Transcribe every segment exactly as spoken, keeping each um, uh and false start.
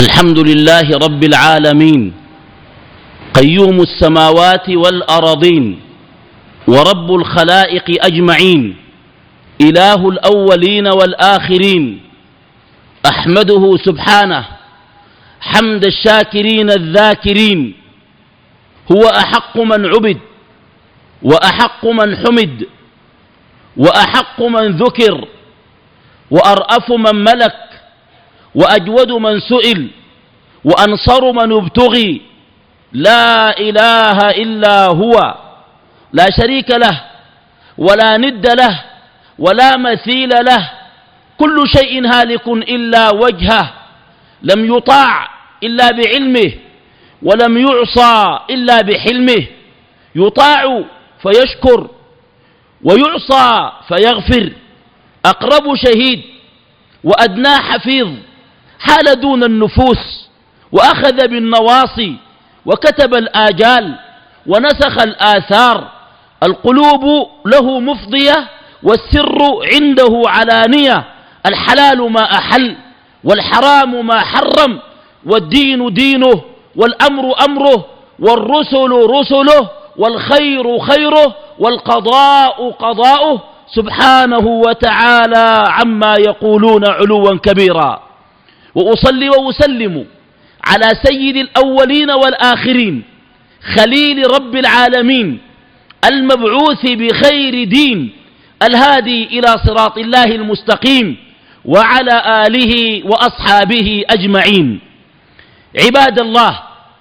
الحمد لله رب العالمين قيوم السماوات والأرضين ورب الخلائق أجمعين إله الأولين والآخرين، أحمده سبحانه حمد الشاكرين الذاكرين. هو أحق من عبد وأحق من حمد وأحق من ذكر وأرأف من ملك وأجود من سئل وأنصر من ابتغي. لا إله إلا هو، لا شريك له ولا ند له ولا مثيل له. كل شيء هالك إلا وجهه، لم يطاع إلا بعلمه ولم يعصى إلا بحلمه. يطاع فيشكر ويعصى فيغفر. أقرب شهيد وأدنى حفيظ، حال دون النفوس وأخذ بالنواصي وكتب الآجال ونسخ الآثار. القلوب له مفضية والسر عنده علانية. الحلال ما أحل والحرام ما حرم، والدين دينه والأمر أمره والرسل رسله والخير خيره والقضاء قضاؤه، سبحانه وتعالى عما يقولون علوا كبيرا. وأصلي وأسلم على سيد الأولين والآخرين، خليل رب العالمين، المبعوث بخير دين، الهادي إلى صراط الله المستقيم، وعلى آله وأصحابه أجمعين. عباد الله،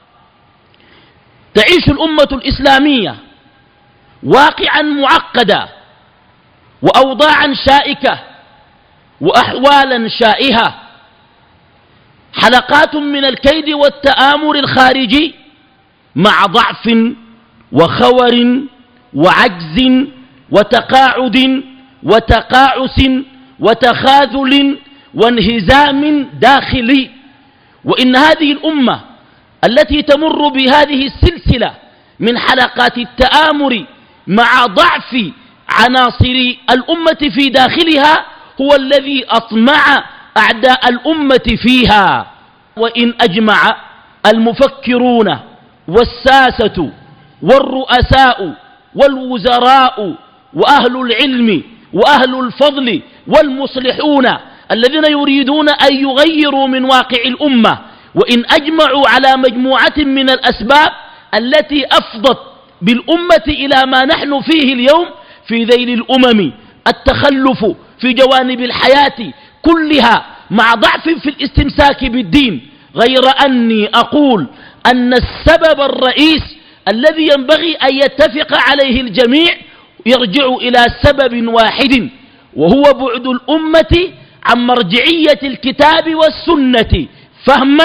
تعيش الأمة الإسلامية واقعا معقدا وأوضاعا شائكة وأحوالا شائهة، حلقات من الكيد والتآمر الخارجي مع ضعف وخور وعجز وتقاعد وتقاعس وتخاذل وانهزام داخلي. وإن هذه الأمة التي تمر بهذه السلسلة من حلقات التآمر مع ضعف عناصر الأمة في داخلها هو الذي أطمع أعداء الأمة فيها. وإن أجمع المفكرون والساسة والرؤساء والوزراء وأهل العلم وأهل الفضل والمصلحون الذين يريدون أن يغيروا من واقع الأمة، وإن أجمعوا على مجموعة من الأسباب التي أفضت بالأمة إلى ما نحن فيه اليوم في ذيل الأمم، التخلف في جوانب الحياة كلها مع ضعف في الاستمساك بالدين، غير أني أقول أن السبب الرئيس الذي ينبغي أن يتفق عليه الجميع يرجع إلى سبب واحد، وهو بعد الأمة عن مرجعية الكتاب والسنة فهما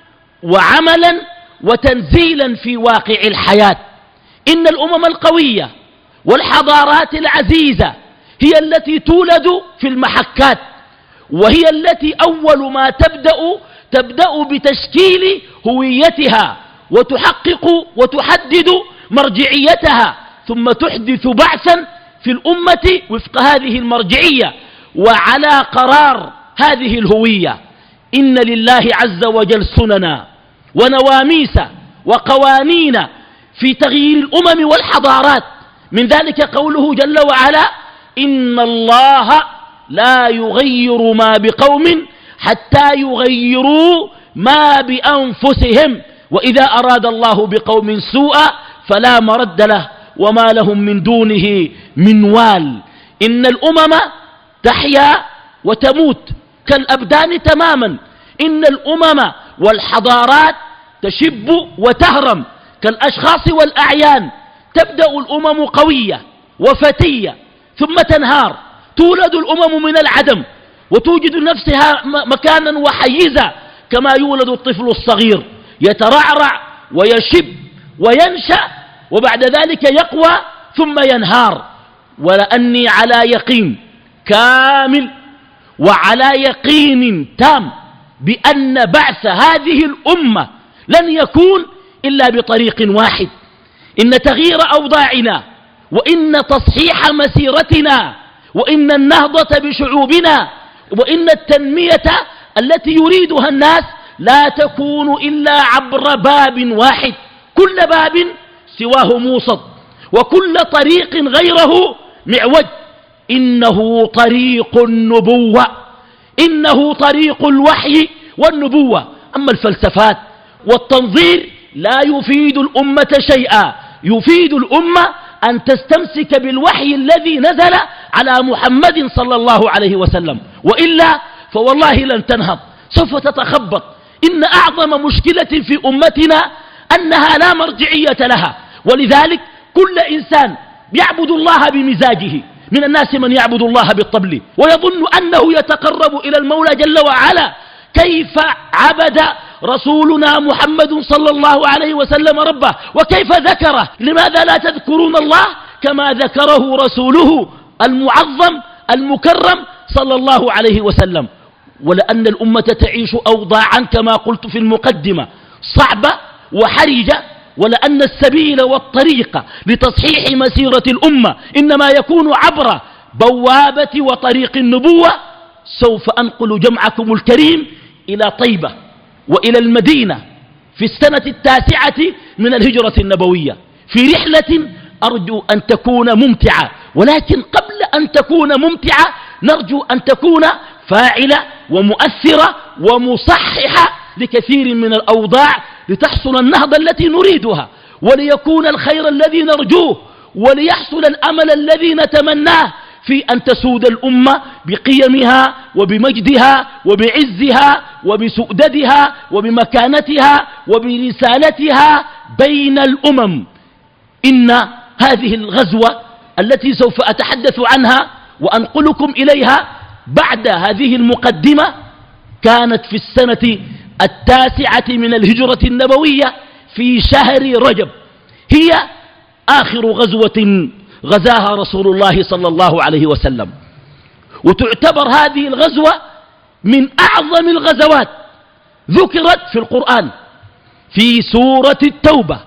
وعملا وتنزيلا في واقع الحياة. إن الأمم القوية والحضارات العزيزة هي التي تولد في المحكات، وهي التي أول ما تبدأ تبدأ بتشكيل هويتها وتحقق وتحدد مرجعيتها، ثم تحدث بعثا في الأمة وفق هذه المرجعية وعلى قرار هذه الهوية. إن لله عز وجل سننا ونواميس وقوانين في تغيير الأمم والحضارات، من ذلك قوله جل وعلا: إن الله لا يغير ما بقوم حتى يغيروا ما بأنفسهم، وإذا أراد الله بقوم سوءا فلا مرد له وما لهم من دونه من وال. إن الأمم تحيا وتموت كالأبدان تماما. إن الأمم والحضارات تشب وتهرم كالأشخاص والأعيان. تبدأ الأمم قوية وفتية ثم تنهار. تولد الأمم من العدم وتوجد نفسها مكانا وحيزا، كما يولد الطفل الصغير يترعرع ويشب وينشأ وبعد ذلك يقوى ثم ينهار. ولأني على يقين كامل وعلى يقين تام بأن بعث هذه الأمة لن يكون إلا بطريق واحد. إن تغيير أوضاعنا وإن تصحيح مسيرتنا وإن النهضة بشعوبنا وإن التنمية التي يريدها الناس لا تكون إلا عبر باب واحد، كل باب سواه موصد، وكل طريق غيره معوج. إنه طريق النبوة، إنه طريق الوحي والنبوة. أما الفلسفات والتنظير لا يفيد الأمة شيئا، يفيد الأمة أن تستمسك بالوحي الذي نزل على محمد صلى الله عليه وسلم، وإلا فوالله لن تنهض، سوف تتخبط. إن أعظم مشكلة في أمتنا أنها لا مرجعية لها، ولذلك كل إنسان يعبد الله بمزاجه. من الناس من يعبد الله بالطبل ويظن أنه يتقرب إلى المولى جل وعلا. كيف عبد رسولنا محمد صلى الله عليه وسلم ربه، وكيف ذكره؟ لماذا لا تذكرون الله كما ذكره رسوله المعظم المكرم صلى الله عليه وسلم؟ ولأن الأمة تعيش أوضاعا كما قلت في المقدمة صعبة وحرجة، ولأن السبيل والطريق لتصحيح مسيرة الأمة إنما يكون عبر بوابة وطريق النبوة. سوف أنقل جمعكم الكريم إلى طيبة وإلى المدينة في السنة التاسعة من الهجرة النبوية في رحلة أرجو أن تكون ممتعة، ولكن قبل أن تكون ممتعة نرجو أن تكون فاعلة ومؤثرة ومصححة لكثير من الأوضاع، لتحصل النهضة التي نريدها، وليكون الخير الذي نرجوه، وليحصل الأمل الذي نتمناه في أن تسود الأمة بقيمها وبمجدها وبعزها وبسؤددها وبمكانتها وبرسالتها بين الأمم. إن هذه الغزوة التي سوف أتحدث عنها وأنقلكم إليها بعد هذه المقدمة كانت في السنة التاسعة من الهجرة النبوية في شهر رجب، هي آخر غزوة غزاها رسول الله صلى الله عليه وسلم، وتعتبر هذه الغزوة من أعظم الغزوات ذكرت في القرآن. في سورة التوبة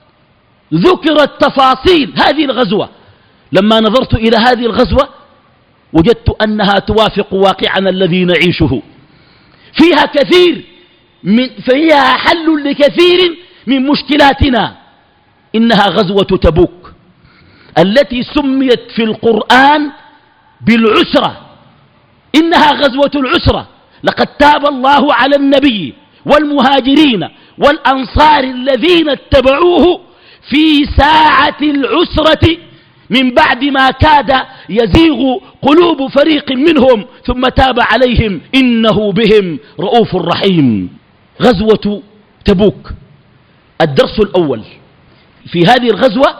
ذكرت تفاصيل هذه الغزوة. لما نظرت إلى هذه الغزوة وجدت أنها توافق واقعنا الذي نعيشه، فيها كثير من فيها حل لكثير من مشكلاتنا. إنها غزوة تبوك التي سميت في القرآن بالعسرة، إنها غزوة العسرة. لقد تاب الله على النبي والمهاجرين والأنصار الذين اتبعوه في ساعة العسرة من بعد ما كاد يزيغ قلوب فريق منهم ثم تاب عليهم إنه بهم رؤوف رحيم. غزوة تبوك. الدرس الأول في هذه الغزوة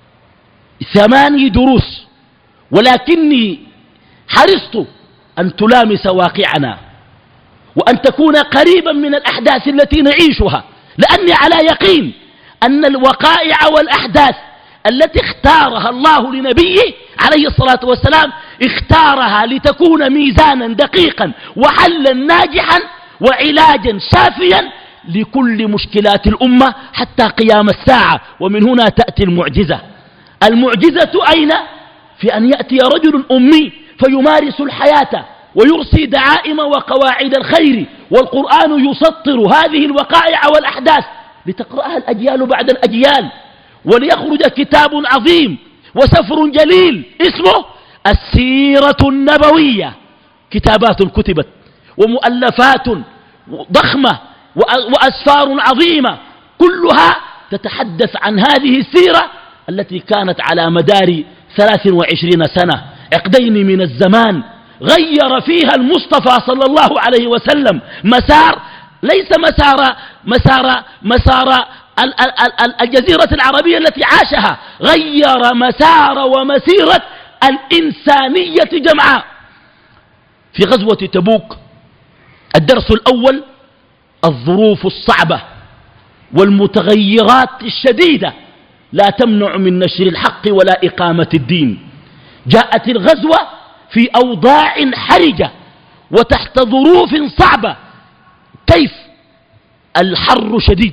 ثماني دروس، ولكني حرصت أن تلامس واقعنا وأن تكون قريبا من الأحداث التي نعيشها، لأني على يقين أن الوقائع والأحداث التي اختارها الله لنبيه عليه الصلاة والسلام اختارها لتكون ميزانا دقيقا وحلا ناجحا وعلاجا شافيا لكل مشكلات الأمة حتى قيام الساعة. ومن هنا تأتي المعجزة. المعجزة أين؟ في أن يأتي رجل أمي فيمارس الحياة ويرسي دعائم وقواعد الخير، والقرآن يسطر هذه الوقائع والأحداث لتقرأها الأجيال بعد الأجيال، وليخرج كتاب عظيم وسفر جليل اسمه السيرة النبوية. كتابات كتبت ومؤلفات ضخمة وأسفار عظيمة كلها تتحدث عن هذه السيرة التي كانت على مدار ثلاث وعشرين سنة، عقدين من الزمان، غير فيها المصطفى صلى الله عليه وسلم مسار ليس مسار مسار مسار الجزيرة العربية التي عاشها، غير مسار ومسيرة الإنسانية جمعاء. في غزوة تبوك الدرس الأول الظروف الصعبة والمتغيرات الشديدة لا تمنع من نشر الحق ولا إقامة الدين. جاءت الغزوة في أوضاع حرجة وتحت ظروف صعبة. كيف؟ الحر شديد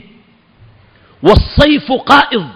والصيف قائض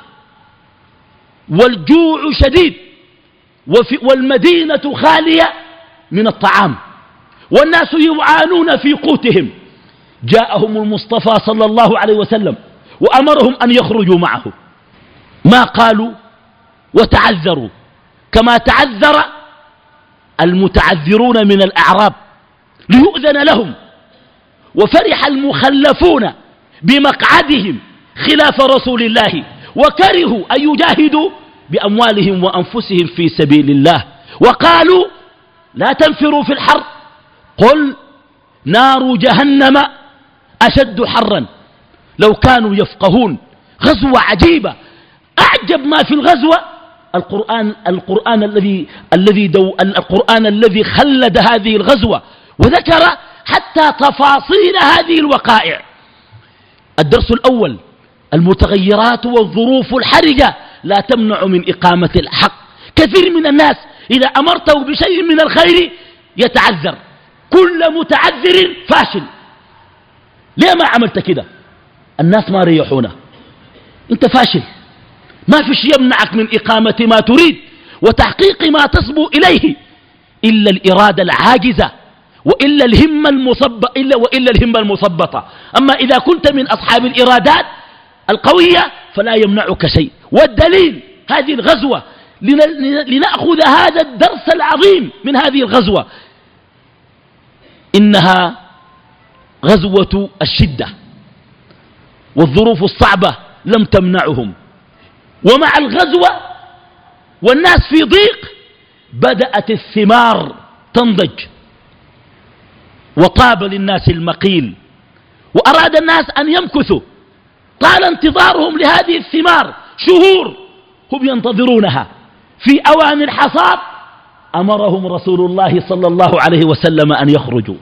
والجوع شديد والمدينة خالية من الطعام والناس يعانون في قوتهم. جاءهم المصطفى صلى الله عليه وسلم وأمرهم أن يخرجوا معه، ما قالوا وتعذروا كما تعذر المتعذرون من الأعراب ليؤذن لهم، وفرح المخلفون بمقعدهم خلاف رسول الله وكرهوا أن يجاهدوا بأموالهم وأنفسهم في سبيل الله، وقالوا لا تنفروا في الحر قل نار جهنم أشد حرا. لو كانوا يفقهون. غزوة عجيبة، أعجب ما في الغزوة القرآن القرآن الذي الذي دو القرآن الذي خلد هذه الغزوة وذكر حتى تفاصيل هذه الوقائع. الدرس الأول: المتغيرات والظروف الحرجة لا تمنع من إقامة الحق. كثير من الناس إذا أمرته بشيء من الخير يتعذر، كل متعذر فاشل. ليه ما عملت كده؟ الناس ما ريحونا، انت فاشل، ما فيش يمنعك من إقامة ما تريد وتحقيق ما تصبو إليه إلا الإرادة العاجزة وإلا الهمة المثبطة إلا وإلا الهمة المثبطة. أما إذا كنت من أصحاب الإرادات القوية فلا يمنعك شيء. والدليل هذه الغزوة، لنأخذ هذا الدرس العظيم من هذه الغزوة، إنها غزوة الشدة والظروف الصعبة لم تمنعهم، ومع الغزوة والناس في ضيق بدأت الثمار تنضج وطاب للناس المقيل، وأراد الناس أن يمكثوا. طال انتظارهم لهذه الثمار شهور هم ينتظرونها. في أوان الحصاد أمرهم رسول الله صلى الله عليه وسلم أن يخرجوا.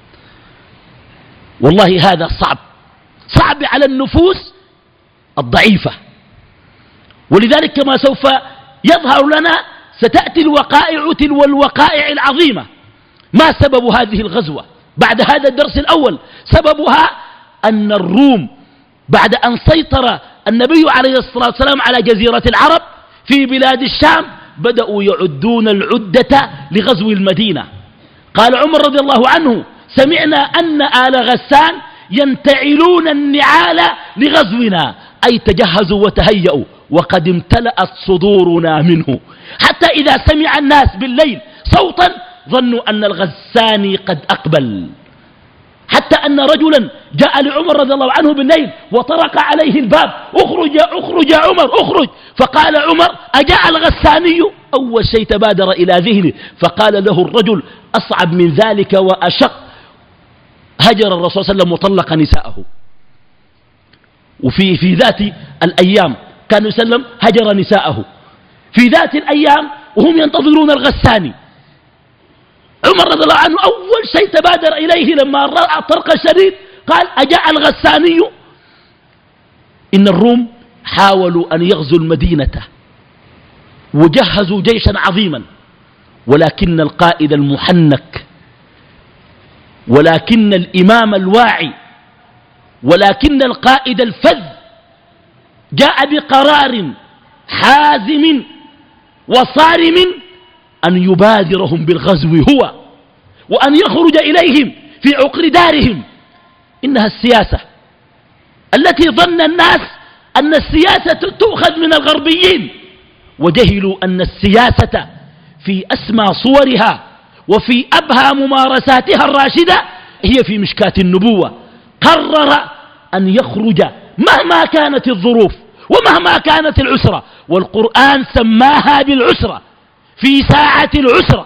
والله هذا صعب صعب على النفوس الضعيفة، ولذلك كما سوف يظهر لنا ستأتي الوقائع تلو الوقائع العظيمة. ما سبب هذه الغزوة بعد هذا الدرس الأول؟ سببها أن الروم بعد أن سيطر النبي عليه الصلاة والسلام على جزيرة العرب في بلاد الشام بدأوا يعدون العدة لغزو المدينة. قال عمر رضي الله عنه: سمعنا أن آل غسان ينتعلون النعال لغزونا، أي تجهزوا وتهيئوا، وقد امتلأت صدورنا منه. حتى إذا سمع الناس بالليل صوتا ظنوا أن الغساني قد أقبل، حتى أن رجلا جاء لعمر رضي الله عنه بالليل وطرق عليه الباب: اخرج يا اخرج يا عمر اخرج. فقال عمر: أجاء الغساني؟ أول شيء تبادر إلى ذهنه، فقال له الرجل: أصعب من ذلك وأشق. هجر الرسول صلى الله عليه وسلم وطلق نساءه، وفي في ذات الأيام كان يسلم هجر نساءه في ذات الأيام وهم ينتظرون الغساني. عمر رضي الله عنه أول شيء تبادر إليه لما رأى الطرق الشديد قال: أجاء الغساني؟ إن الروم حاولوا أن يغزوا المدينة وجهزوا جيشا عظيما، ولكن القائد المحنك، ولكن الإمام الواعي، ولكن القائد الفذ جاء بقرار حازم وصارم أن يبادرهم بالغزو هو، وأن يخرج إليهم في عقر دارهم. إنها السياسة التي ظن الناس أن السياسة تؤخذ من الغربيين، وجهلوا أن السياسة في أسمى صورها وفي أبهى ممارساتها الراشدة هي في مشكاة النبوة. قرر أن يخرج مهما كانت الظروف ومهما كانت العسرة، والقرآن سماها بالعسرة، في ساعة العسرة.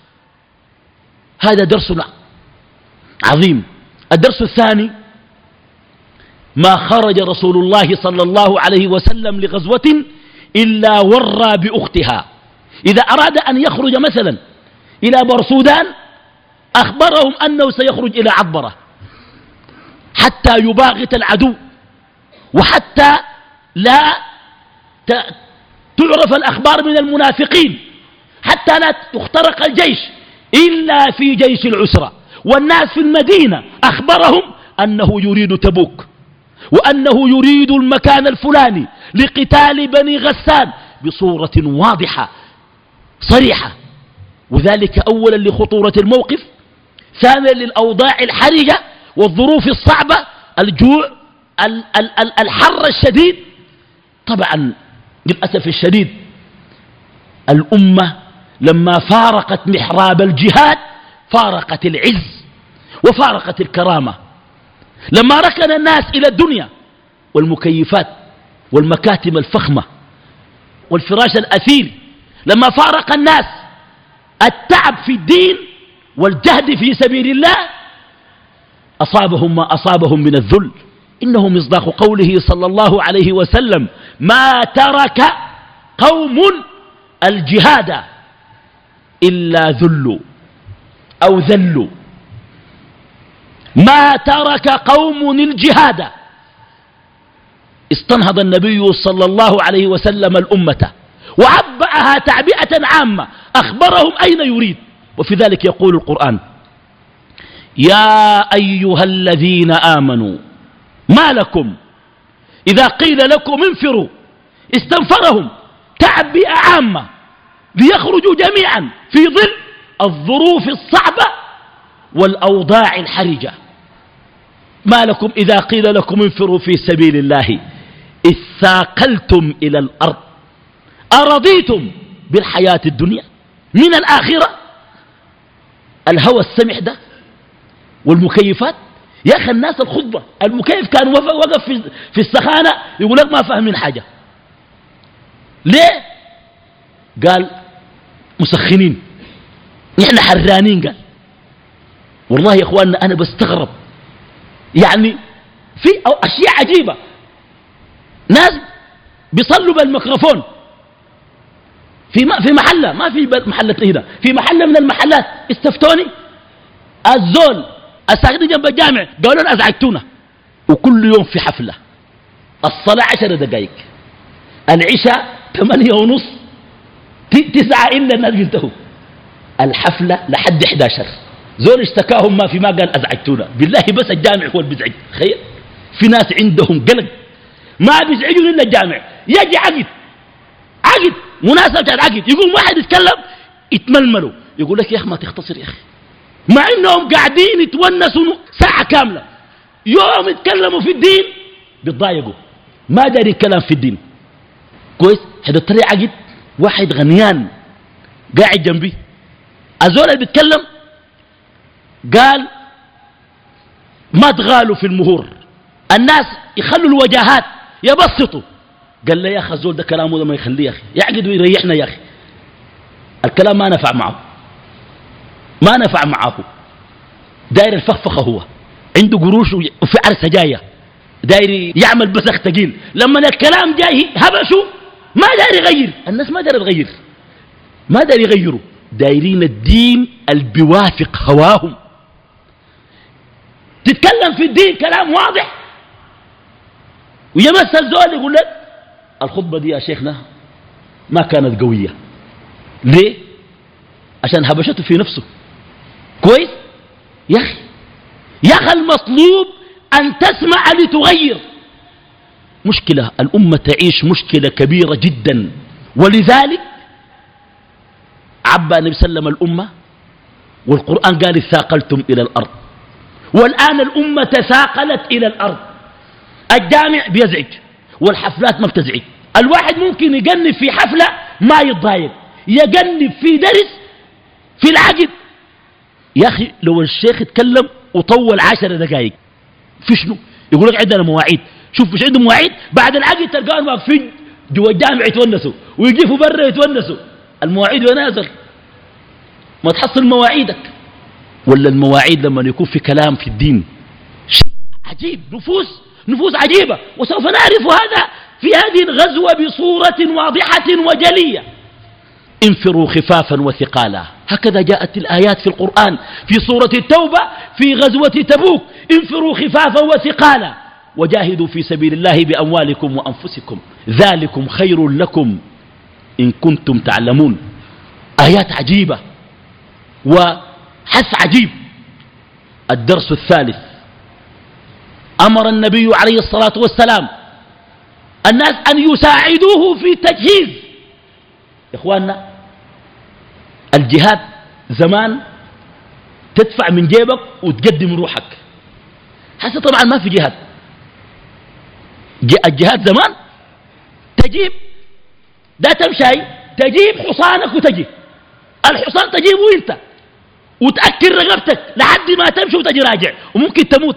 هذا درسنا عظيم. الدرس الثاني: ما خرج رسول الله صلى الله عليه وسلم لغزوة إلا ورى بأختها. إذا أراد أن يخرج مثلا إلى برسودان أخبرهم أنه سيخرج إلى عطبرة حتى يباغت العدو، وحتى لا تعرف الأخبار من المنافقين، حتى لا تخترق الجيش إلا في جيش العسرة. والناس في المدينة أخبرهم أنه يريد تبوك، وأنه يريد المكان الفلاني لقتال بني غسان بصورة واضحة صريحة، وذلك أولا لخطورة الموقف، ثانيا للأوضاع الحرجة، والظروف الصعبة، الجوع، الحر الشديد. طبعا للأسف الشديد الأمة لما فارقت محراب الجهاد فارقت العز وفارقت الكرامة. لما ركن الناس إلى الدنيا والمكيفات والمكاتم الفخمة والفراش الأثير، لما فارق الناس التعب في الدين والجهد في سبيل الله أصابهم ما أصابهم من الذل. إنه مصداق قوله صلى الله عليه وسلم: ما ترك قوم الجهاد إلا ذلوا أو ذلوا. ما ترك قوم الجهاد. استنهض النبي صلى الله عليه وسلم الأمة وعبأها تعبئة عامة، أخبرهم أين يريد. وفي ذلك يقول القرآن: يا أيها الذين آمنوا ما لكم إذا قيل لكم انفروا. استنفرهم تعبئة عامة ليخرجوا جميعا في ظل الظروف الصعبة والأوضاع الحرجة. ما لكم إذا قيل لكم انفروا في سبيل الله إذ ثاقلتم إلى الأرض أرضيتم بالحياة الدنيا من الآخرة. الهوى السمح ده والمكيفات. يا أخي الناس الخطبة المكيف كان وقف في السخانة يقول لك ما فاهم من حاجة. ليه؟ قال مسخنين، نحن حرانين. قال والله يا إخواننا أنا بستغرب، يعني في أشياء عجيبة. ناس بيصلوا بالميكروفون في في محلة، ما في محلة هنا، في محلة من المحلات استفتوني الزول الساكنين جنب الجامع قالوا لنا أزعجتونا. وكل يوم في حفلة. الصلاة عشر دقائق، العشاء ثمانية ونص، تسعة إلا الناس بينتهوا. الحفلة لحد إحدى عشر. زول اشتكاهم ما في ما قال أزعجتونا. بالله بس الجامع هو اللي بيزعج. خير في ناس عندهم قلق ما بيزعجون إلا الجامع. يجي عقد عقد مناسبة عقد يقوم واحد يتكلم يتململوا، يقول لك يا أخي ما تختصر يا أخي، مع إنهم قاعدين يتونسوا ساعة كاملة. يوم يتكلموا في الدين بيتضايقوا، ما داري الكلام في الدين كويس. حدث لي عقد واحد غنيان قاعد جنبي، الزول اللي بيتكلم قال ما تغالوا في المهور، الناس يخلوا الوجاهات يبسطوا. قال لي يا أخي الزول ده كلامه ده ما يخليه يا أخي، يعقد ويريحنا يا أخي. الكلام ما نفع معه، ما نفع معه. داير الفخفخة، هو عنده قروش وفي عرسة جاية، داير يعمل بسخ تقيل. لما الكلام جاي هبشوا ما داير يغير. الناس ما داير تغير، ما داير يغيروا، دايرين الدين البوافق هواهم. تتكلم في الدين كلام واضح ويمس الزول يقول لك الخطبة دي يا شيخنا ما كانت قوية. ليه؟ عشان هبشته في نفسه كويس. يا أخي يا أخي المطلوب أن تسمع لتغير. مشكلة الأمة تعيش مشكلة كبيرة جدا، ولذلك عبى النبي صلى الله عليه وسلم الأمة، والقرآن قال ثاقلتم إلى الأرض. والآن الأمة تثاقلت إلى الأرض. الجامع بيزعج والحفلات ما بتزعج. الواحد ممكن يجنب في حفلة ما يتضايق، يجنب في درس في العقد. يا أخي لو الشيخ يتكلم وطول عشر دقائق في شنو؟ يقول لك عندنا مواعيد. شوف مش عنده مواعيد، بعد العقد تلقاهم واقفين جوا الجامع يتونسوا ويقفوا برا يتونسوا. المواعيد ونازل ما تحصل مواعيدك. ولا المواعيد لما يكون في كلام في الدين شيء عجيب، نفوس نفوس عجيبة. وسوف نعرف هذا في هذه الغزوة بصورة واضحة وجلية. انفروا خفافا وثقالا، هكذا جاءت الآيات في القرآن في سورة التوبة في غزوة تبوك. انفروا خفافا وثقالا وجاهدوا في سبيل الله بأموالكم وأنفسكم ذلكم خير لكم إن كنتم تعلمون. آيات عجيبة وحث عجيب. الدرس الثالث، أمر النبي عليه الصلاة والسلام الناس أن يساعدوه في تجهيز. يا إخواننا الجهاد زمان تدفع من جيبك وتقدم روحك، هسه طبعا ما في جهاد. الجهاد زمان تجيب لا تمشي، تجيب حصانك وتجي، الحصان تجيبه انت وتأكل رقبتك لحد ما تمشي وتجي راجع وممكن تموت.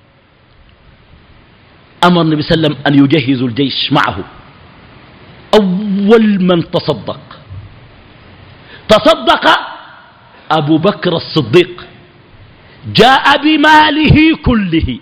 أمر النبي صلى الله عليه وسلم أن يجهزوا الجيش معه. أول من تصدق تصدق أبو بكر الصديق، جاء بماله كله،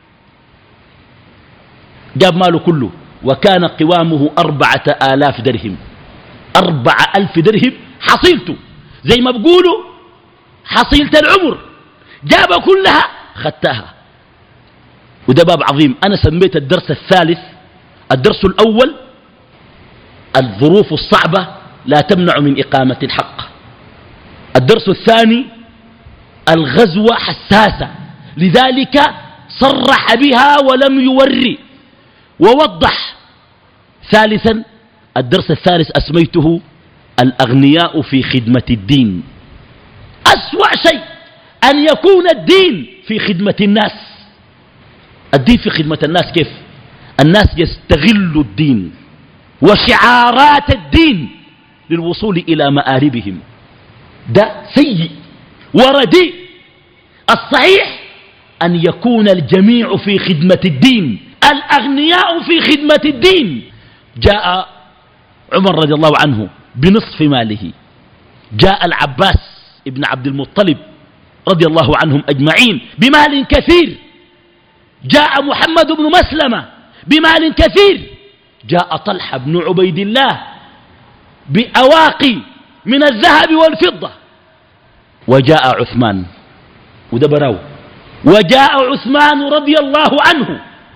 جاب ماله كله، وكان قوامه أربعة آلاف درهم، أربعة ألف درهم حصيلته، زي ما بقولوا حصيلة العمر، جاب كلها خدتها. وده باب عظيم. أنا سميت الدرس الثالث، الدرس الأول الظروف الصعبة لا تمنع من إقامة الحق. الدرس الثاني الغزوة حساسة، لذلك صرح بها ولم يوري ووضح. ثالثا الدرس الثالث أسميته الأغنياء في خدمة الدين. أسوأ شيء أن يكون الدين في خدمة الناس. الدين في خدمة الناس كيف؟ الناس يستغلوا الدين وشعارات الدين للوصول إلى مآربهم. ده سيء ورديء. الصحيح أن يكون الجميع في خدمة الدين، الأغنياء في خدمة الدين. جاء عمر رضي الله عنه بنصف ماله، جاء العباس ابن عبد المطلب رضي الله عنهم أجمعين بمال كثير، جاء محمد بن مسلمة بمال كثير، جاء طلحة بن عبيد الله بأواقي من الذهب والفضة، وجاء عثمان ودبراو، وجاء عثمان رضي الله عنه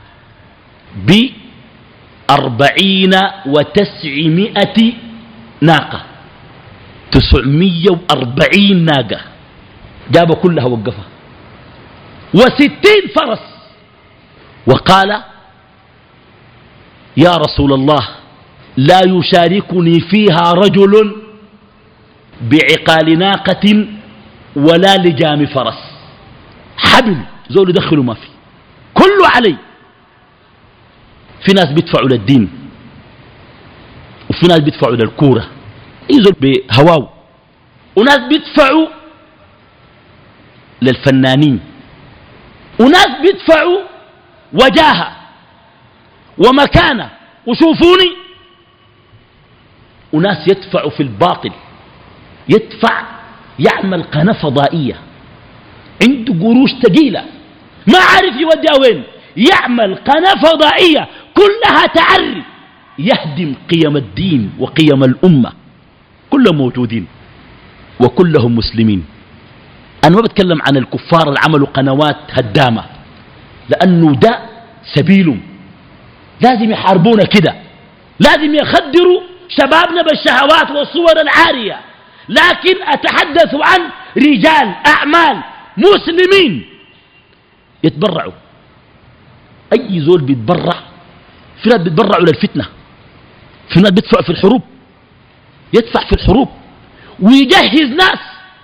بأربعين وتسعمائة ناقة، تسعمية وأربعين ناقة جاب كلها وقفها، وستين فرس، وقال يا رسول الله لا يشاركني فيها رجل بعقال ناقة ولا لجام فرس، حبل زول يدخلوا ما في، كله علي. في ناس بيدفعوا للدين وفي ناس بيدفعوا للكورة يزول بهواو، وناس بيدفعوا للفنانين، وناس بيدفعوا وجاهة ومكانة وشوفوني، وناس يدفع في الباطل، يدفع يعمل قناة فضائية عنده قروش ثقيلة ما عارف يوديها وين، يعمل قناة فضائية كلها تعري، يهدم قيم الدين وقيم الأمة. كلهم موجودين وكلهم مسلمين. أنا ما بتكلم عن الكفار اللي عملوا قنوات هدامة، لأنه ده سبيلهم، لازم يحاربونا كده، لازم يخدروا شبابنا بالشهوات والصور العارية. لكن أتحدث عن رجال أعمال مسلمين يتبرعوا. أي زول بيتبرع، في ناس بيتبرعوا للفتنة، في ناس بيدفع في الحروب، يدفع في الحروب ويجهز ناس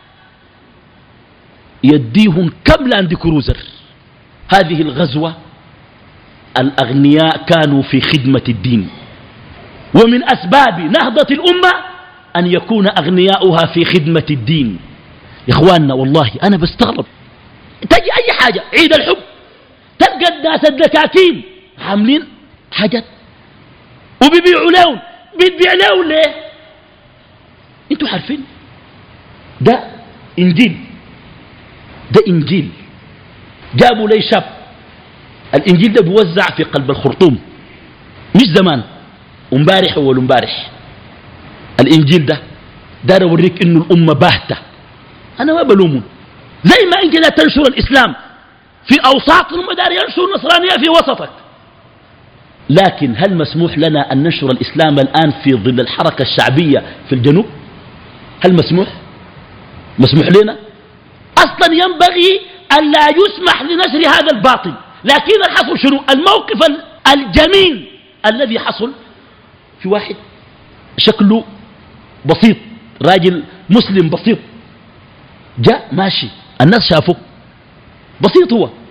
يديهم كم لاند كروزر. هذه الغزوة الأغنياء كانوا في خدمة الدين، ومن أسباب نهضة الأمة أن يكون أغنياؤها في خدمة الدين. يا إخواننا والله أنا بستغرب، تجي أي حاجة عيد الحب تلقى الناس الدكاكين عاملين حاجات وبيبيعوا لون، بيبيع لون ليه؟ انتوا عارفين ده إنجيل، ده إنجيل جابوا لي شاب، الإنجيل ده بيوزع في قلب الخرطوم، مش زمان، امبارح أول امبارح. الإنجيل ده دار أوريك إنه الأمة باهتة. أنا ما بلومهم، زي ما أنت لا تنشر الإسلام في أوساطهم ودار ينشر النصرانية في وسطك. لكن هل مسموح لنا أن ننشر الإسلام الآن في ظل الحركة الشعبية في الجنوب؟ هل مسموح؟ مسموح لنا؟ أصلا ينبغي أن لا يسمح لنشر هذا الباطل. لكن الحصل شنو؟ الموقف الجميل الذي حصل في واحد شكله بسيط، راجل مسلم بسيط، جاء ماشي، الناس شافوه بسيط، هو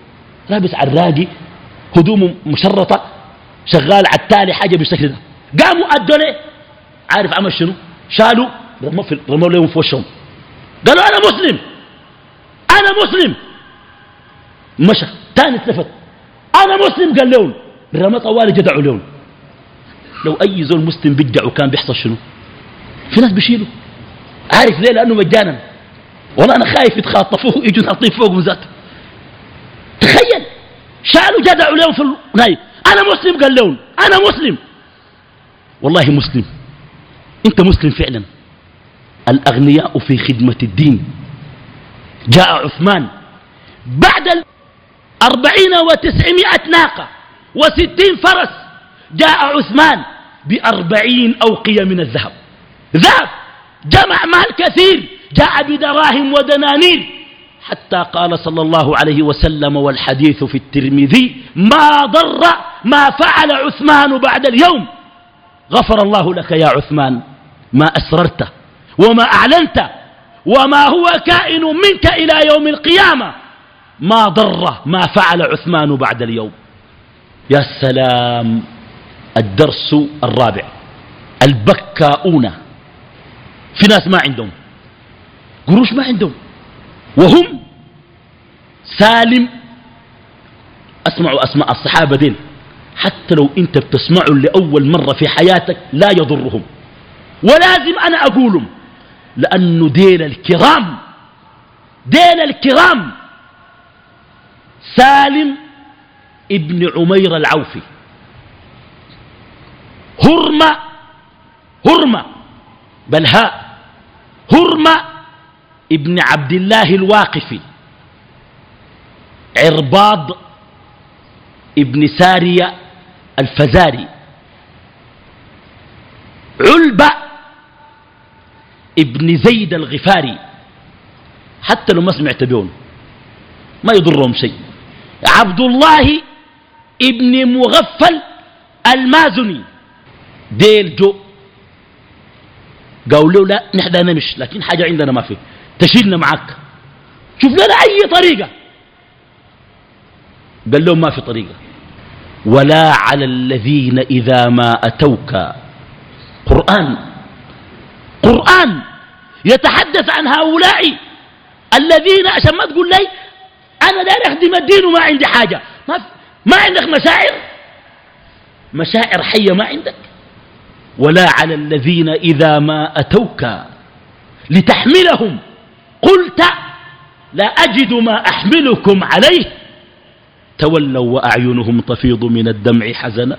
لابس عراجي هدومه مشرطة شغال على التالي حاجة بالشكل ده. قاموا أدوا له، عارف عمل شنو؟ شالوا رموا, في رموا لهم في وشهم، قالوا أنا مسلم أنا مسلم. مشى تاني اتلفت أنا مسلم، قال لهم رمى طوالي جدعوا لهم. لو أي زول مسلم بيدعوا كان بيحصل شنو؟ في ناس بيشيلوا، عارف ليه؟ لأنه مجانا. والله أنا خايف يتخاطفوه يجوا نحطيه فوق من ذاته. تخيل شالوا جدعوا لهم في النايب، أنا مسلم قال لهم أنا مسلم. والله مسلم، أنت مسلم فعلا. الأغنياء في خدمة الدين. جاء عثمان بعد الأربعين وتسعمائة ناقة وستين فرس، جاء عثمان بأربعين أوقية من الذهب، ذهب جمع مال كثير، جاء بدراهم ودنانير، حتى قال صلى الله عليه وسلم والحديث في الترمذي: ما ضر ما فعل عثمان بعد اليوم، غفر الله لك يا عثمان ما أسررت وما أعلنت وما هو كائن منك إلى يوم القيامة، ما ضر ما فعل عثمان بعد اليوم. يا سلام. الدرس الرابع: البكاؤون. في ناس ما عندهم قروش، ما عندهم، وهم سالم. اسمعوا أسماء الصحابة دين، حتى لو انت بتسمعوا لأول مرة في حياتك لا يضرهم، ولازم أنا أقولهم لأنه دين الكرام، دين الكرام. سالم ابن عمير العوفي، هرمة هرمة بلهاء هرمة ابن عبد الله الواقفي، عرباض ابن سارية الفزاري، علبة ابن زيد الغفاري. حتى لو ما سمعت بيهم ما يضرهم شيء. عبد الله ابن مغفل المازني، ديل جو قالوا له لا نحن نمش، لكن حاجة عندنا ما في، تشيلنا معك، شوف لنا أي طريقة. قال لهم ما في طريقة. ولا على الذين إذا ما أتوك. قرآن قرآن يتحدث عن هؤلاء الذين، عشان ما تقول لي أنا داير أخدم الدين وما عندي حاجة. ما, ما عندك مشاعر مشاعر حية ما عندك. ولا على الذين إذا ما أتوك لتحملهم قلت لا أجد ما أحملكم عليه تولوا وأعينهم تفيض من الدمع حزنا.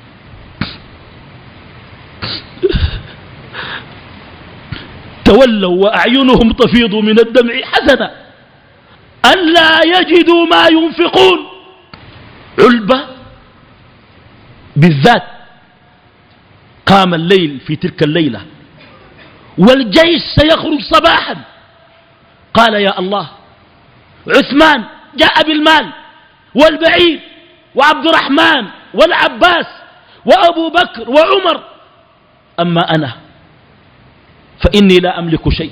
تولوا وأعينهم تفيض من الدمع حزنا ألا يجدوا ما ينفقون. علبة بالذات قام الليل في تلك الليلة والجيش سيخرج صباحا، قال يا الله عثمان جاء بالمال والبعير وعبد الرحمن والعباس وأبو بكر وعمر، أما أنا فإني لا أملك شيء،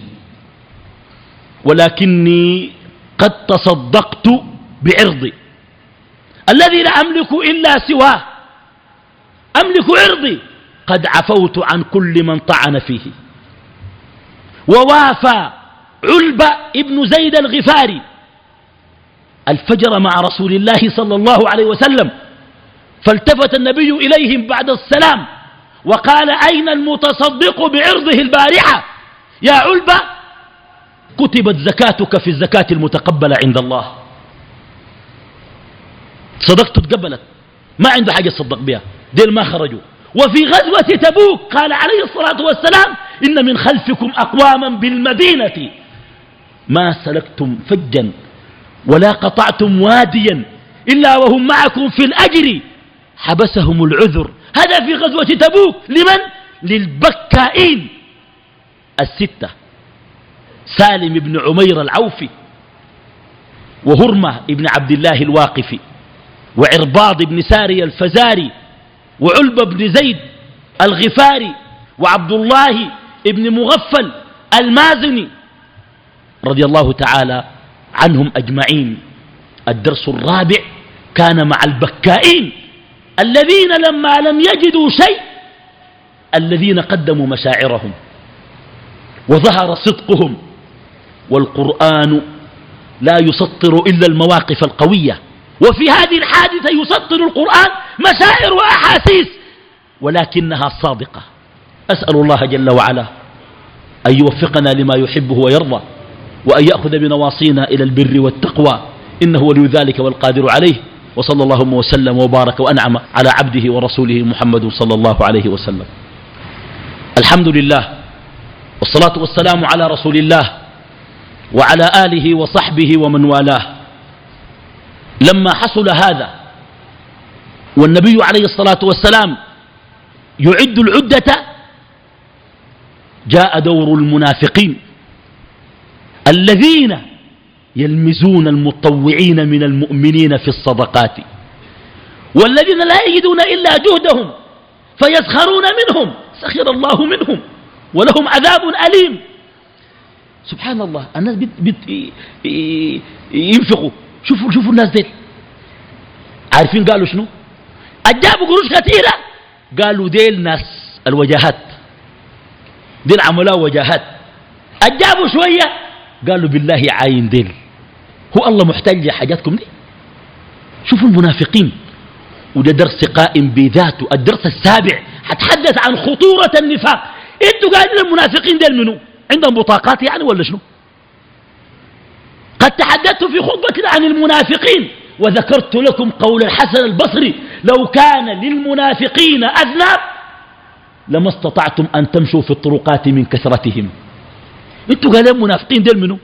ولكني قد تصدقت بعرضي الذي لا أملك إلا سواه، أملك عرضي، قد عفوت عن كل من طعن فيه. ووافى علبة ابن زيد الغفاري الفجر مع رسول الله صلى الله عليه وسلم، فالتفت النبي إليهم بعد السلام وقال أين المتصدق بعرضه البارحة يا علبة؟ كتبت زكاتك في الزكاة المتقبلة عند الله. صدقته تقبلت، ما عنده حاجة تصدق بها، ديل ما خرجوا. وفي غزوة تبوك قال عليه الصلاة والسلام إن من خلفكم أقواما بالمدينة ما سلكتم فجا ولا قطعتم واديا إلا وهم معكم في الأجر حبسهم العذر. هذا في غزوة تبوك. لمن؟ للبكائين الستة: سالم بن عمير العوفي، وهرمة بن عبد الله الواقفي، وعرباض بن ساري الفزاري، وعلبة بن زيد الغفاري، وعبد الله بن مغفل المازني، رضي الله تعالى عنهم أجمعين. الدرس الرابع: كان مع البكائين الذين لما لم يجدوا شيء الذين قدموا مشاعرهم وظهر صدقهم. والقرآن لا يسطر إلا المواقف القوية، وفي هذه الحادثة يسطر القرآن مشاعر وأحاسيس ولكنها صادقة. أسأل الله جل وعلا أن يوفقنا لما يحبه ويرضى، وأن يأخذ بنواصينا إلى البر والتقوى، إنه ولي ذلك والقادر عليه. وصلى اللهم وسلم وبارك وأنعم على عبده ورسوله محمد صلى الله عليه وسلم. الحمد لله والصلاة والسلام على رسول الله وعلى آله وصحبه ومن والاه. لما حصل هذا والنبي عليه الصلاة والسلام يعد العدة، جاء دور المنافقين الذين يلمزون المتطوعين من المؤمنين في الصدقات، والذين لا يجدون إلا جهدهم فيسخرون منهم، سخر الله منهم ولهم عذاب أليم. سبحان الله، الناس بت بت ينفقوا. شوفوا شوفوا الناس دي عارفين قالوا شنو؟ أجابوا قروش كثيرة، قالوا ديل ناس الوجاهات، ديل عملاء وجاهات. أجابوا شوية قالوا بالله عاين ديل، هو الله محتاج لحاجاتكم دي؟ شوفوا المنافقين. وده درس قائم بذاته، الدرس السابع حتحدث عن خطورة النفاق. انتوا قاعدين المنافقين ديل منو؟ عندهم بطاقات يعني ولا شنو؟ قد تحدثت في خطبة عن المنافقين وذكرت لكم قول الحسن البصري: لو كان للمنافقين أذناب لما استطعتم أن تمشوا في الطرقات من كثرتهم. انتوا قاعدين المنافقين ديل منو؟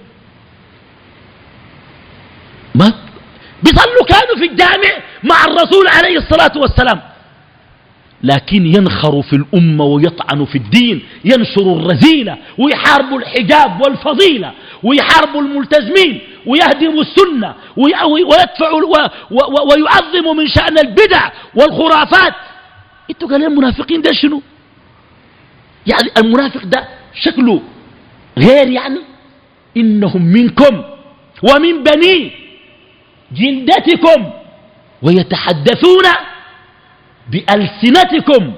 ما بيصلوا كانوا في الجامع مع الرسول عليه الصلاة والسلام، لكن ينخروا في الأمة ويطعنوا في الدين، ينشروا الرذيلة ويحاربوا الحجاب والفضيلة ويحاربوا الملتزمين ويهدموا السنة ويدفعوا ويعظموا من شأن البدع والخرافات. انتوا قالوا المنافقين ده شنو؟ يعني المنافق ده شكله غير، يعني إنهم منكم ومن بني جلدتكم ويتحدثون بألسنتكم،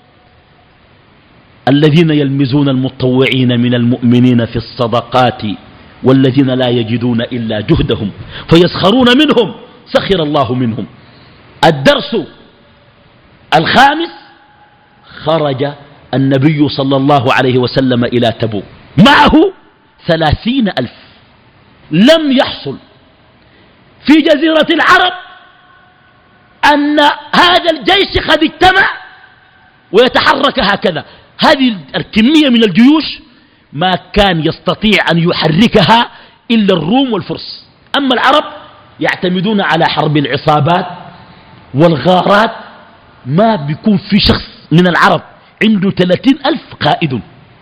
الذين يلمزون المتطوعين من المؤمنين في الصدقات والذين لا يجدون إلا جهدهم فيسخرون منهم، سخر الله منهم. الدرس الخامس: خرج النبي صلى الله عليه وسلم إلى تبوك معه ثلاثين ألف. لم يحصل في جزيرة العرب أن هذا الجيش قد اجتمع ويتحرك هكذا. هذه الكمية من الجيوش ما كان يستطيع أن يحركها إلا الروم والفرس. أما العرب يعتمدون على حرب العصابات والغارات، ما بيكون في شخص من العرب عنده ثلاثين ألف قائد.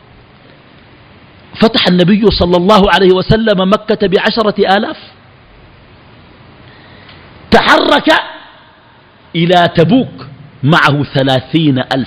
فتح النبي صلى الله عليه وسلم مكة بعشرة آلاف، تحرك إلى تبوك معه ثلاثين ألف.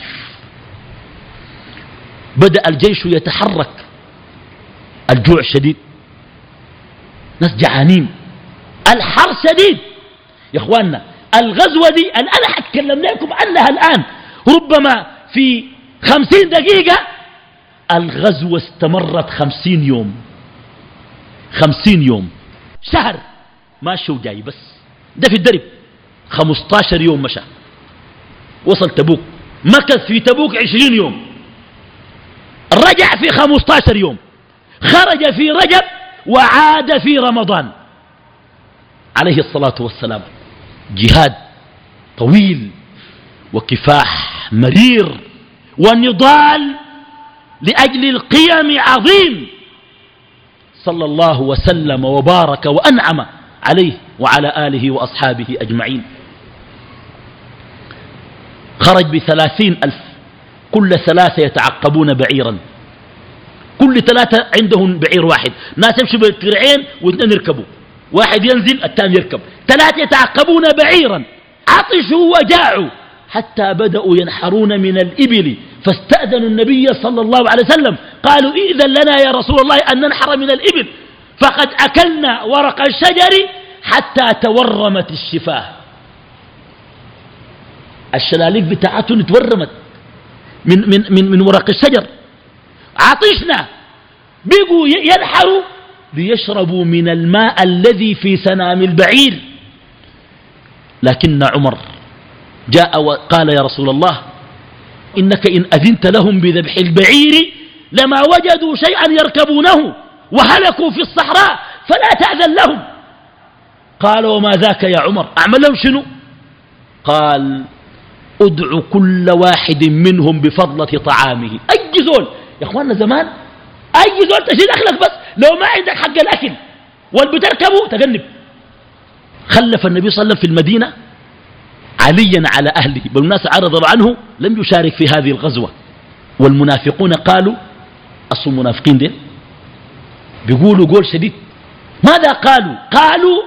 بدأ الجيش يتحرك، الجوع شديد، ناس جعانين، الحر شديد. يا اخواننا الغزوة دي أنا حتكلم لكم عنها الآن، ربما في خمسين دقيقة. الغزوة استمرت خمسين يوم، خمسين يوم، شهر ماشي وجاي، بس ده في الدرب خمستاشر يوم مشى، وصل تبوك، مكث في تبوك عشرين يوم، رجع في خمستاشر يوم، خرج في رجب وعاد في رمضان عليه الصلاة والسلام. جهاد طويل وكفاح مرير ونضال لأجل القيم عظيم، صلى الله وسلم وبارك وأنعم عليه وعلى آله وأصحابه أجمعين. خرج بثلاثين ألف، كل ثلاثة يتعقبون بعيرا، كل ثلاثة عندهم بعير واحد، ناس يمشوا بالترعين واثنين يركبوا، واحد ينزل الثاني يركب، ثلاثة يتعقبون بعيرا. عطشوا وجاعوا حتى بدأوا ينحرون من الإبل، فاستأذنوا النبي صلى الله عليه وسلم، قالوا إذن لنا يا رسول الله أن ننحر من الإبل، فقد أكلنا ورق الشجر حتى تورمت الشفاه. الشلاليك بتاعتهم اتورمت من, من, من, من ورق الشجر. عطشنا بيقوا ينحروا ليشربوا من الماء الذي في سنام البعير. لكن عمر جاء وقال يا رسول الله إنك إن أذنت لهم بذبح البعير لما وجدوا شيئا يركبونه وهلكوا في الصحراء فلا تأذن لهم. قال وما ذاك يا عمر؟ أعمل لهم شنو؟ قال ادعو كل واحد منهم بفضلة طعامه. أي زول يا أخواننا زمان أي زول تشيل أخلك بس لو ما عندك حق الأكل والبتركبه تجنب. خلف النبي صلى الله عليه وسلم في المدينة عليا على أهله. بالناس عرضوا عنه لم يشارك في هذه الغزوة. والمنافقون قالوا أصل المنافقين دي بيقولوا قول شديد. ماذا قالوا؟ قالوا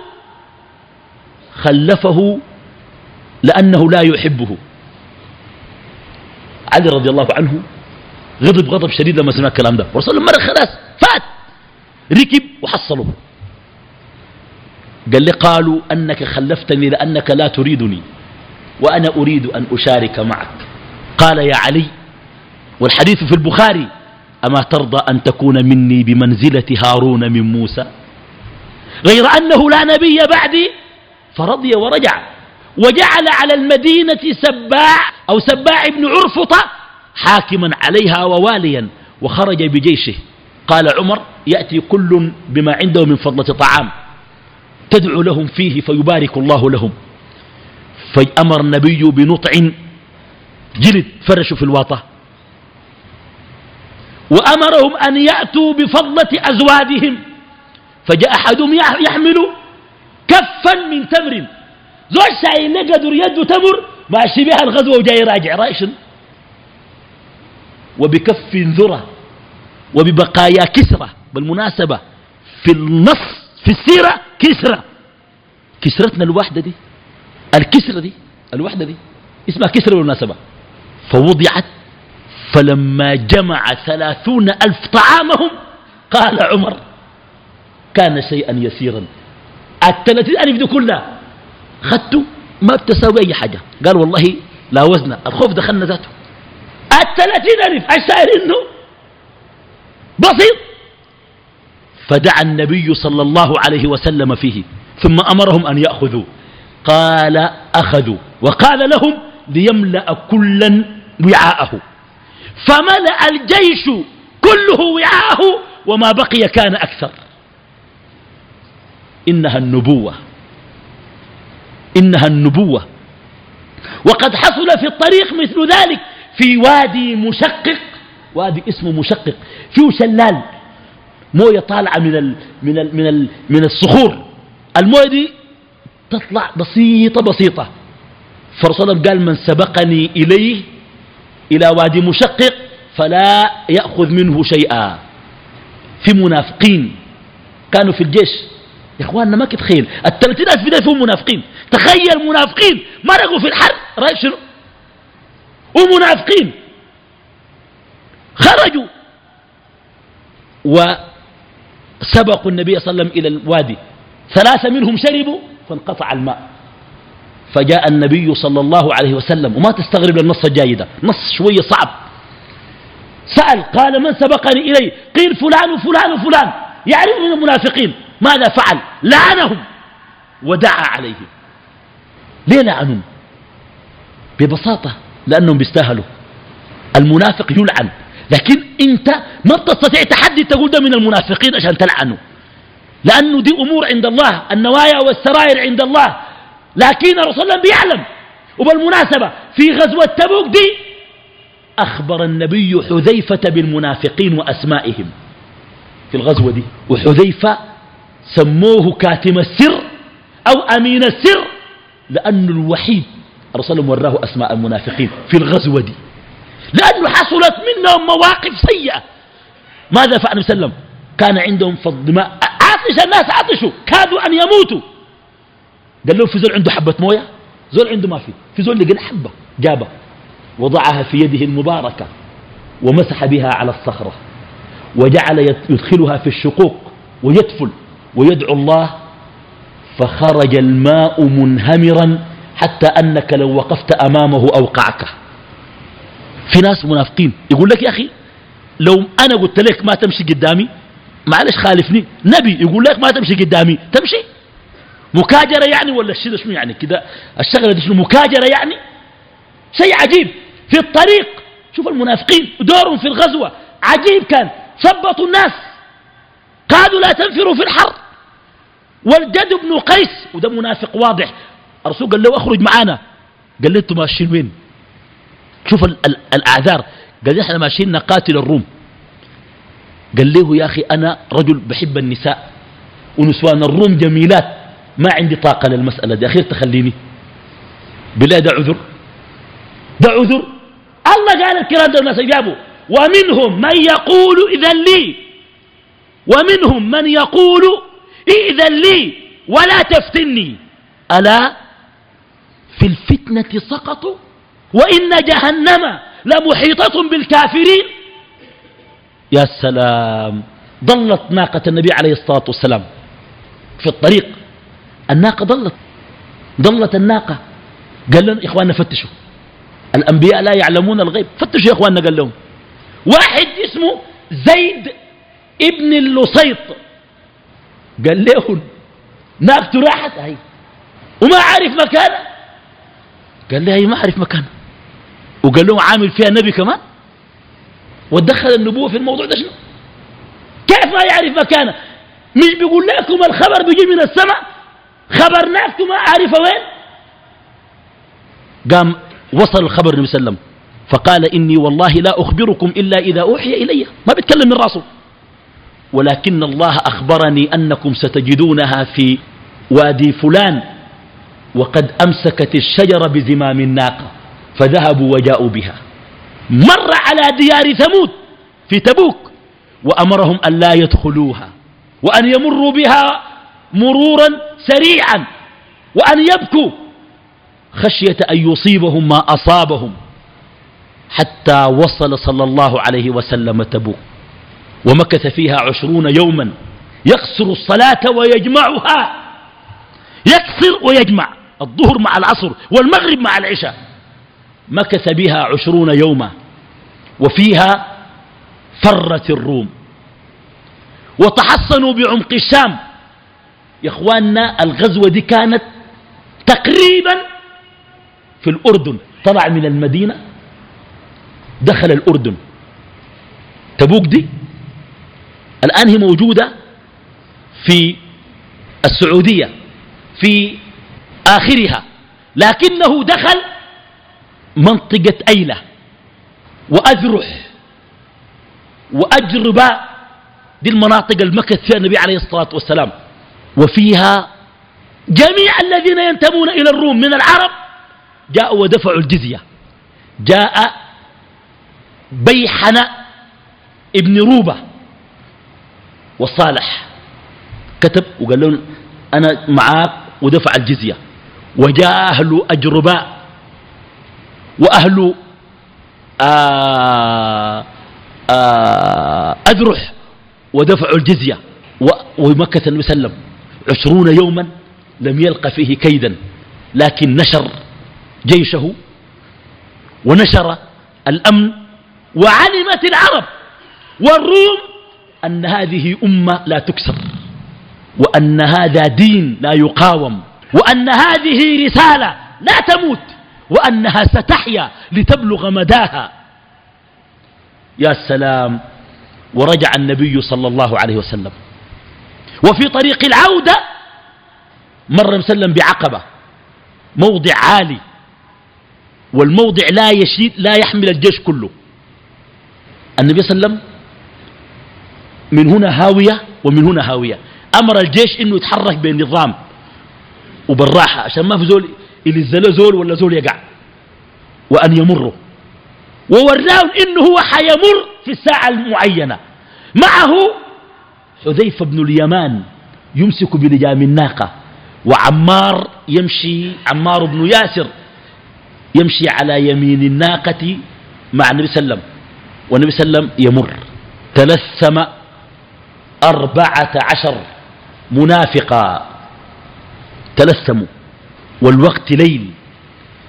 خلفه لأنه لا يحبه. علي رضي الله عنه غضب غضب شديد لما سمع الكلام ده. ورسول الله مرة خلاص فات ركب وحصله. قال لي قالوا أنك خلفتني لأنك لا تريدني وأنا أريد أن أشارك معك. قال يا علي والحديث في البخاري أما ترضى أن تكون مني بمنزلة هارون من موسى غير أنه لا نبي بعدي. فرضي ورجع وجعل على المدينة سباع أو سباع بن عرفطة حاكما عليها وواليا وخرج بجيشه. قال عمر يأتي كل بما عنده من فضلة طعام تدعو لهم فيه فيبارك الله لهم. فأمر النبي بنطع جلد فرشوا في الواطة وأمرهم أن يأتوا بفضلة أزوادهم. فجاء أحدهم يحمل كفا من تمر زوج شايل قدر يده تمر ماشي بها الغزوة وجاي راجع رايشن وبكف ذرة وببقايا كسرة. بالمناسبة في النص في السيرة كسرة كسرتنا الواحدة دي الكسرة دي الواحدة دي اسمها كسرة بالمناسبة. فوضعت فلما جمع ثلاثون ألف طعامهم قال عمر كان شيئا يسيرا. الثلاثين ألف دي كلها خدته ما بتساوي أي حاجة. قال والله لا وزن الخوف دخلنا ذاته. الثلاثين ألف الشاعر إنه بسيط. فدعا النبي صلى الله عليه وسلم فيه ثم أمرهم أن يأخذوا. قال أخذوا وقال لهم ليملأ كلا وعاءه. فملأ الجيش كله وعاءه وما بقي كان أكثر. إنها النبوة إنها النبوة. وقد حصل في الطريق مثل ذلك في وادي مشقق. وادي اسمه مشقق فيه شلال موية طالعة من ال من ال من ال من الصخور. الموية دي تطلع بسيطة بسيطة. فرسول قال من سبقني إليه إلى وادي مشقق فلا يأخذ منه شيئا. في منافقين كانوا في الجيش يا إخواننا ما تتخيل الثلاثين ألف ده فيهم منافقين. تخيل منافقين مرقوا في الحرب رأيك شنو ومنافقين خرجوا وسبقوا النبي صلى الله عليه وسلم إلى الوادي. ثلاثة منهم شربوا فانقطع الماء. فجاء النبي صلى الله عليه وسلم وما تستغرب النص الجاي ده نص شوية صعب. سأل قال من سبقني إليه؟ قيل فلان وفلان وفلان يعرف من المنافقين. ماذا فعل؟ لعنهم ودعا عليهم. ليه لعنهم؟ ببساطة لأنهم بيستاهلوا. المنافق يلعن لكن انت ما بتستطيع تحدي تقول ده من المنافقين عشان تلعنه لأنه دي أمور عند الله. النوايا والسرائر عند الله. لكن الرسول الله بيعلم. وبالمناسبة في غزوة تبوك دي أخبر النبي حذيفة بالمنافقين وأسمائهم في الغزوة دي. وحذيفة سموه كاتم السر أو أمين السر لأنه الوحيد الرسول الله وراه أسماء المنافقين في الغزوة دي لأنه حصلت منهم مواقف سيئة. ماذا فعل النبي صلى الله عليه وسلم؟ كان عندهم فض ماء عطش الناس عطشوا كادوا أن يموتوا. قال له في زول عنده حبة موية؟ زول عنده ما في. في زول لقى حبة جابه وضعها في يده المباركة ومسح بها على الصخرة وجعل يدخلها في الشقوق ويدفل ويدعو الله. فخرج الماء منهمرا حتى أنك لو وقفت أمامه أوقعك. في ناس منافقين يقول لك يا أخي لو أنا قلت لك ما تمشي قدامي معلش خالفني، نبي يقول لك ما تمشي قدامي تمشي؟ مكاجرة يعني ولا الشيء شنو يعني كده؟ الشغلة دي شنو مكاجرة يعني؟ شيء عجيب. في الطريق شوف المنافقين دورهم في الغزوة عجيب، كان ثبطوا الناس قالوا لا تنفروا في الحر. والجد بن قيس وده منافق واضح، الرسول قال له اخرج معانا، قال له انتم ماشيين وين؟ شوف ال ال الاعذار، قال له احنا ماشيين نقاتل الروم. قال له يا اخي انا رجل بحب النساء ونسوان الروم جميلات، ما عندي طاقة للمسألة دي، أخير تخليني بالله. ده عذر، ده عذر. الله قال الكلام ده الناس جابوا، ومنهم من يقول إذن لي، ومنهم من يقول إذن لي ولا تفتني، ألا في الفتنة سقطوا وإن جهنم لمحيطة بالكافرين. يا سلام. ضلت ناقة النبي عليه الصلاة والسلام في الطريق، الناقة ضلت ضلت الناقة. قال لهم إخواننا فتشوا، الأنبياء لا يعلمون الغيب، فتشوا يا إخواننا. قال لهم واحد اسمه زيد ابن اللصيط، قال لهم ناقته راحت هي وما عارف مكانه. قال لها هي ما عارف مكانه، وقال لهم عامل فيها نبي كمان، ودخل النبوة في الموضوع ده شنو؟ كيف ما يعرف مكانه؟ مش بيقول لكم الخبر بيجي من السماء، خبرناكم ما عارفه وين. قام وصل الخبر النبي صلى الله عليه وسلم فقال إني والله لا أخبركم إلا إذا أوحي إلي، ما بيتكلم من راسه، ولكن الله أخبرني أنكم ستجدونها في وادي فلان وقد أمسكت الشجرة بزمام الناقة، فذهبوا وجاءوا بها. مر على ديار ثمود في تبوك وأمرهم أن لا يدخلوها وأن يمروا بها مرورا سريعا وأن يبكوا خشية أن يصيبهم ما أصابهم، حتى وصل صلى الله عليه وسلم تبوك ومكث فيها عشرون يوما يقصر الصلاة ويجمعها، يكسر ويجمع الظهر مع العصر والمغرب مع العشاء، مكث بها عشرون يوما. وفيها فرت الروم وتحصنوا بعمق الشام. يا اخواننا الغزوة دي كانت تقريبا في الأردن، طلع من المدينة دخل الأردن. تبوك دي الآن هي موجودة في السعودية في آخرها، لكنه دخل منطقة أيلة وأذرح وأجرباء، دي المناطق المكث فيها النبي عليه الصلاة والسلام. وفيها جميع الذين ينتمون إلى الروم من العرب جاءوا ودفعوا الجزية. جاء بيحنة ابن روبة وصالح كتب وقال لهم أنا معاك ودفع الجزية. وجاء أهل أجرباء وأهل آآ آآ أذرح ودفعوا الجزية. ومكث النبي صلى الله عليه وسلم عشرون يوما لم يلق فيه كيدا، لكن نشر جيشه ونشر الأمن، وعلمت العرب والروم أن هذه أمة لا تكسر، وأن هذا دين لا يقاوم، وأن هذه رسالة لا تموت، وأنها ستحيا لتبلغ مداها. يا سلام. ورجع النبي صلى الله عليه وسلم، وفي طريق العودة مر مسلم بعقبة، موضع عالي، والموضع لا يشيد لا يحمل الجيش كله. النبي صلى الله عليه وسلم من هنا هاوية ومن هنا هاوية، أمر الجيش إنه يتحرك بالنظام وبالراحة عشان ما في زول اللي الزل زول ولا زول يقع، وأن يمروا. ووراهم إنه هو حيمر في الساعة المعينة. معه حذيفة بن اليمان يمسك بلجام الناقة، وعمار يمشي عمار بن ياسر يمشي على يمين الناقة مع النبي صلى الله عليه وسلم، والنبي صلى الله عليه وسلم يمر. تلثم أربعة عشر منافقا تلثموا، والوقت ليل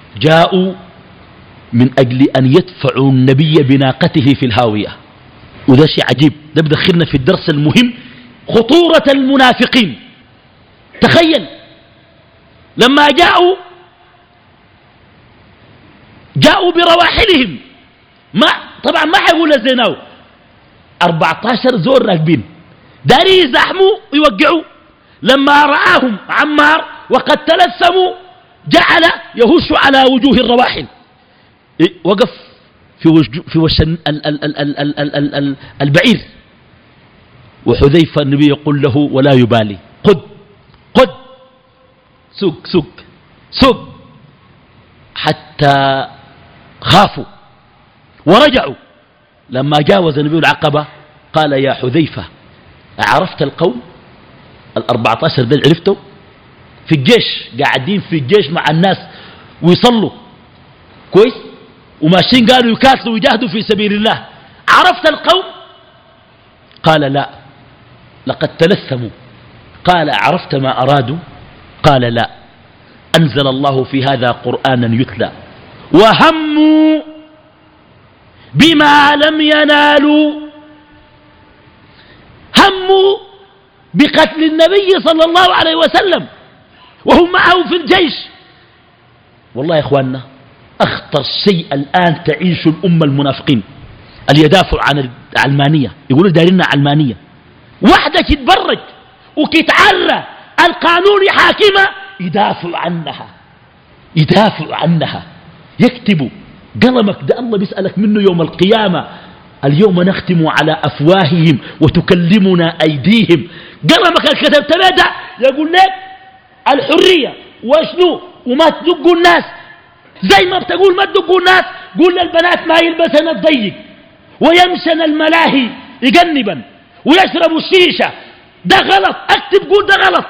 جاءوا من أجل أن يدفعوا النبي بناقته في الهاوية. وده شيء عجيب، ده بدخلنا في الدرس المهم، خطورة المنافقين. تخيل لما جاءوا جاءوا برواحلهم، ما طبعا ما حيقول الزيناو، أربعة عشر زور راكبين داري يزحموا ويوقعوا. لما رآهم عمار وقد تلثموا جعل يهش على وجوه الرواحل، وقف في وجه في وش ال ال ال ال ال ال ال ال البعير، وحذيفة النبي يقول له ولا يبالي قد قد سوق سوق سوق، حتى خافوا ورجعوا. لما جاوز النبي العقبة قال يا حذيفة عرفت القوم الأربعة عشر دل عرفته في الجيش، قاعدين في الجيش مع الناس ويصلوا كويس وماشيين قالوا يكاتلوا ويجاهدوا في سبيل الله، عرفت القوم؟ قال لا لقد تلثموا. قال عرفت ما أرادوا؟ قال لا. أنزل الله في هذا قرآنا يتلى وهموا بما لم ينالوا، هموا بقتل النبي صلى الله عليه وسلم وهم معه في الجيش. والله يا إخواننا أخطر شيء الآن تعيش الأمة المنافقين اللي يدافعوا عن العلمانية، يقولوا دارنا علمانية، واحدة تتبرج وتتعرى القانون حاكمة يدافعوا عنها يدافعوا عنها يكتبوا قلمك ده الله بيسألك منه يوم القيامة، اليوم نختم على أفواههم وتكلمنا أيديهم. قلمك الكتبت ده يقول لك الحرية وشنو وما تدقوا الناس، زي ما بتقول ما تدقوا الناس قول للبنات ما يلبسن الضيق ويمشن الملاهي يجنبا ويشربوا الشيشة، ده غلط. اكتب قول ده غلط.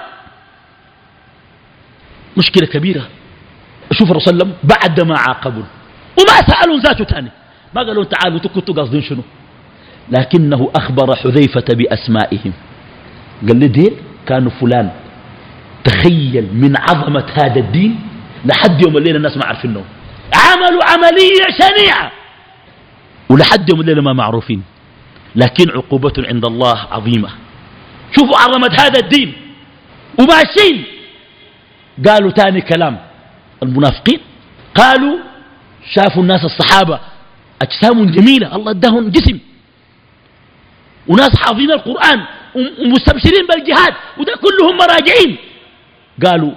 مشكلة كبيرة. شوف الرسول صلى الله عليه وسلم بعد ما عاقبوا وما سألوا ذاته تاني، ما قالوا تعالوا كنتوا قاصدين شنو، لكنه أخبر حذيفة بأسمائهم، قال لي ديل كانوا فلان. تخيل من عظمة هذا الدين لحد يوم الليلة الناس ما عارفينه، عملوا عملية شنيعة ولحد يوم الليلة ما معروفين، لكن عقوبة عند الله عظيمة. شوفوا عظمة هذا الدين وماشيين. قالوا تاني كلام المنافقين، قالوا شافوا الناس الصحابة أجسام جميلة الله اداهم جسم وناس حافظين القرآن ومستبشرين بالجهاد وده كلهم مراجعين، قالوا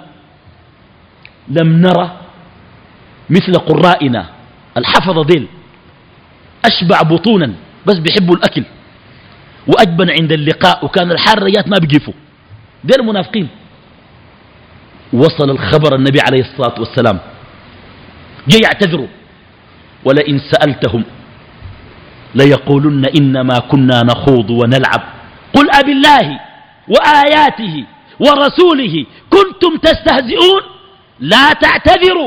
لم نرى مثل قرائنا الحفظة ديل أشبع بطونا بس بيحبوا الأكل وأجبن عند اللقاء وكان الحاريات ما بيجيفوا، ديل المنافقين. وصل الخبر النبي عليه الصلاة والسلام جاي يعتذروا، ولئن سألتهم ليقولن إنما كنا نخوض ونلعب قل أبي الله وآياته ورسوله كنتم تستهزئون لا تعتذروا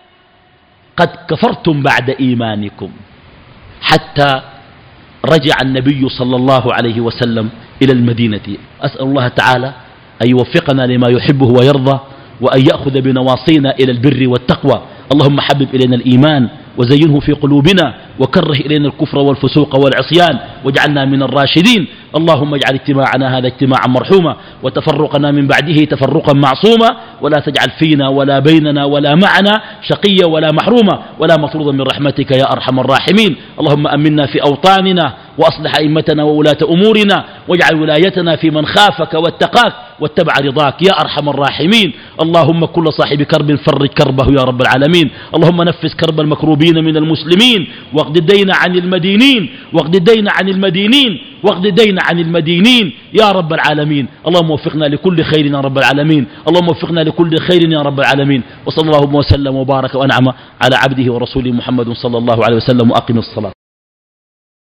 قد كفرتم بعد إيمانكم. حتى رجع النبي صلى الله عليه وسلم إلى المدينة. أسأل الله تعالى أن يوفقنا لما يحبه ويرضى وأن يأخذ بنواصينا إلى البر والتقوى. اللهم حبب إلينا الإيمان وزينه في قلوبنا وكره إلينا الكفر والفسوق والعصيان واجعلنا من الراشدين. اللهم اجعل اجتماعنا هذا اجتماعا مرحوما وتفرقنا من بعده تفرقا معصوما، ولا تجعل فينا ولا بيننا ولا معنا شقيا ولا محروما ولا مطرودا من رحمتك يا أرحم الراحمين. اللهم أمنا في أوطاننا وأصلح أئمتنا وولاة أمورنا واجعل ولايتنا في من خافك واتقاك واتبع رضاك يا أرحم الراحمين. اللهم كل صاحب كرب فرج كربه يا رب العالمين. اللهم نفس كرب المكروبين من المسلمين واقض الدين عن المدينين واقض الدين عن المدينين واقض الدين عن المدينين يا رب العالمين. اللهم وفقنا لكل خير يا رب العالمين. اللهم وفقنا لكل خير يا رب العالمين. وصلى الله وسلم وبارك وأنعم على عبده ورسوله محمد صلى الله عليه وسلم. وأقم الصلاة.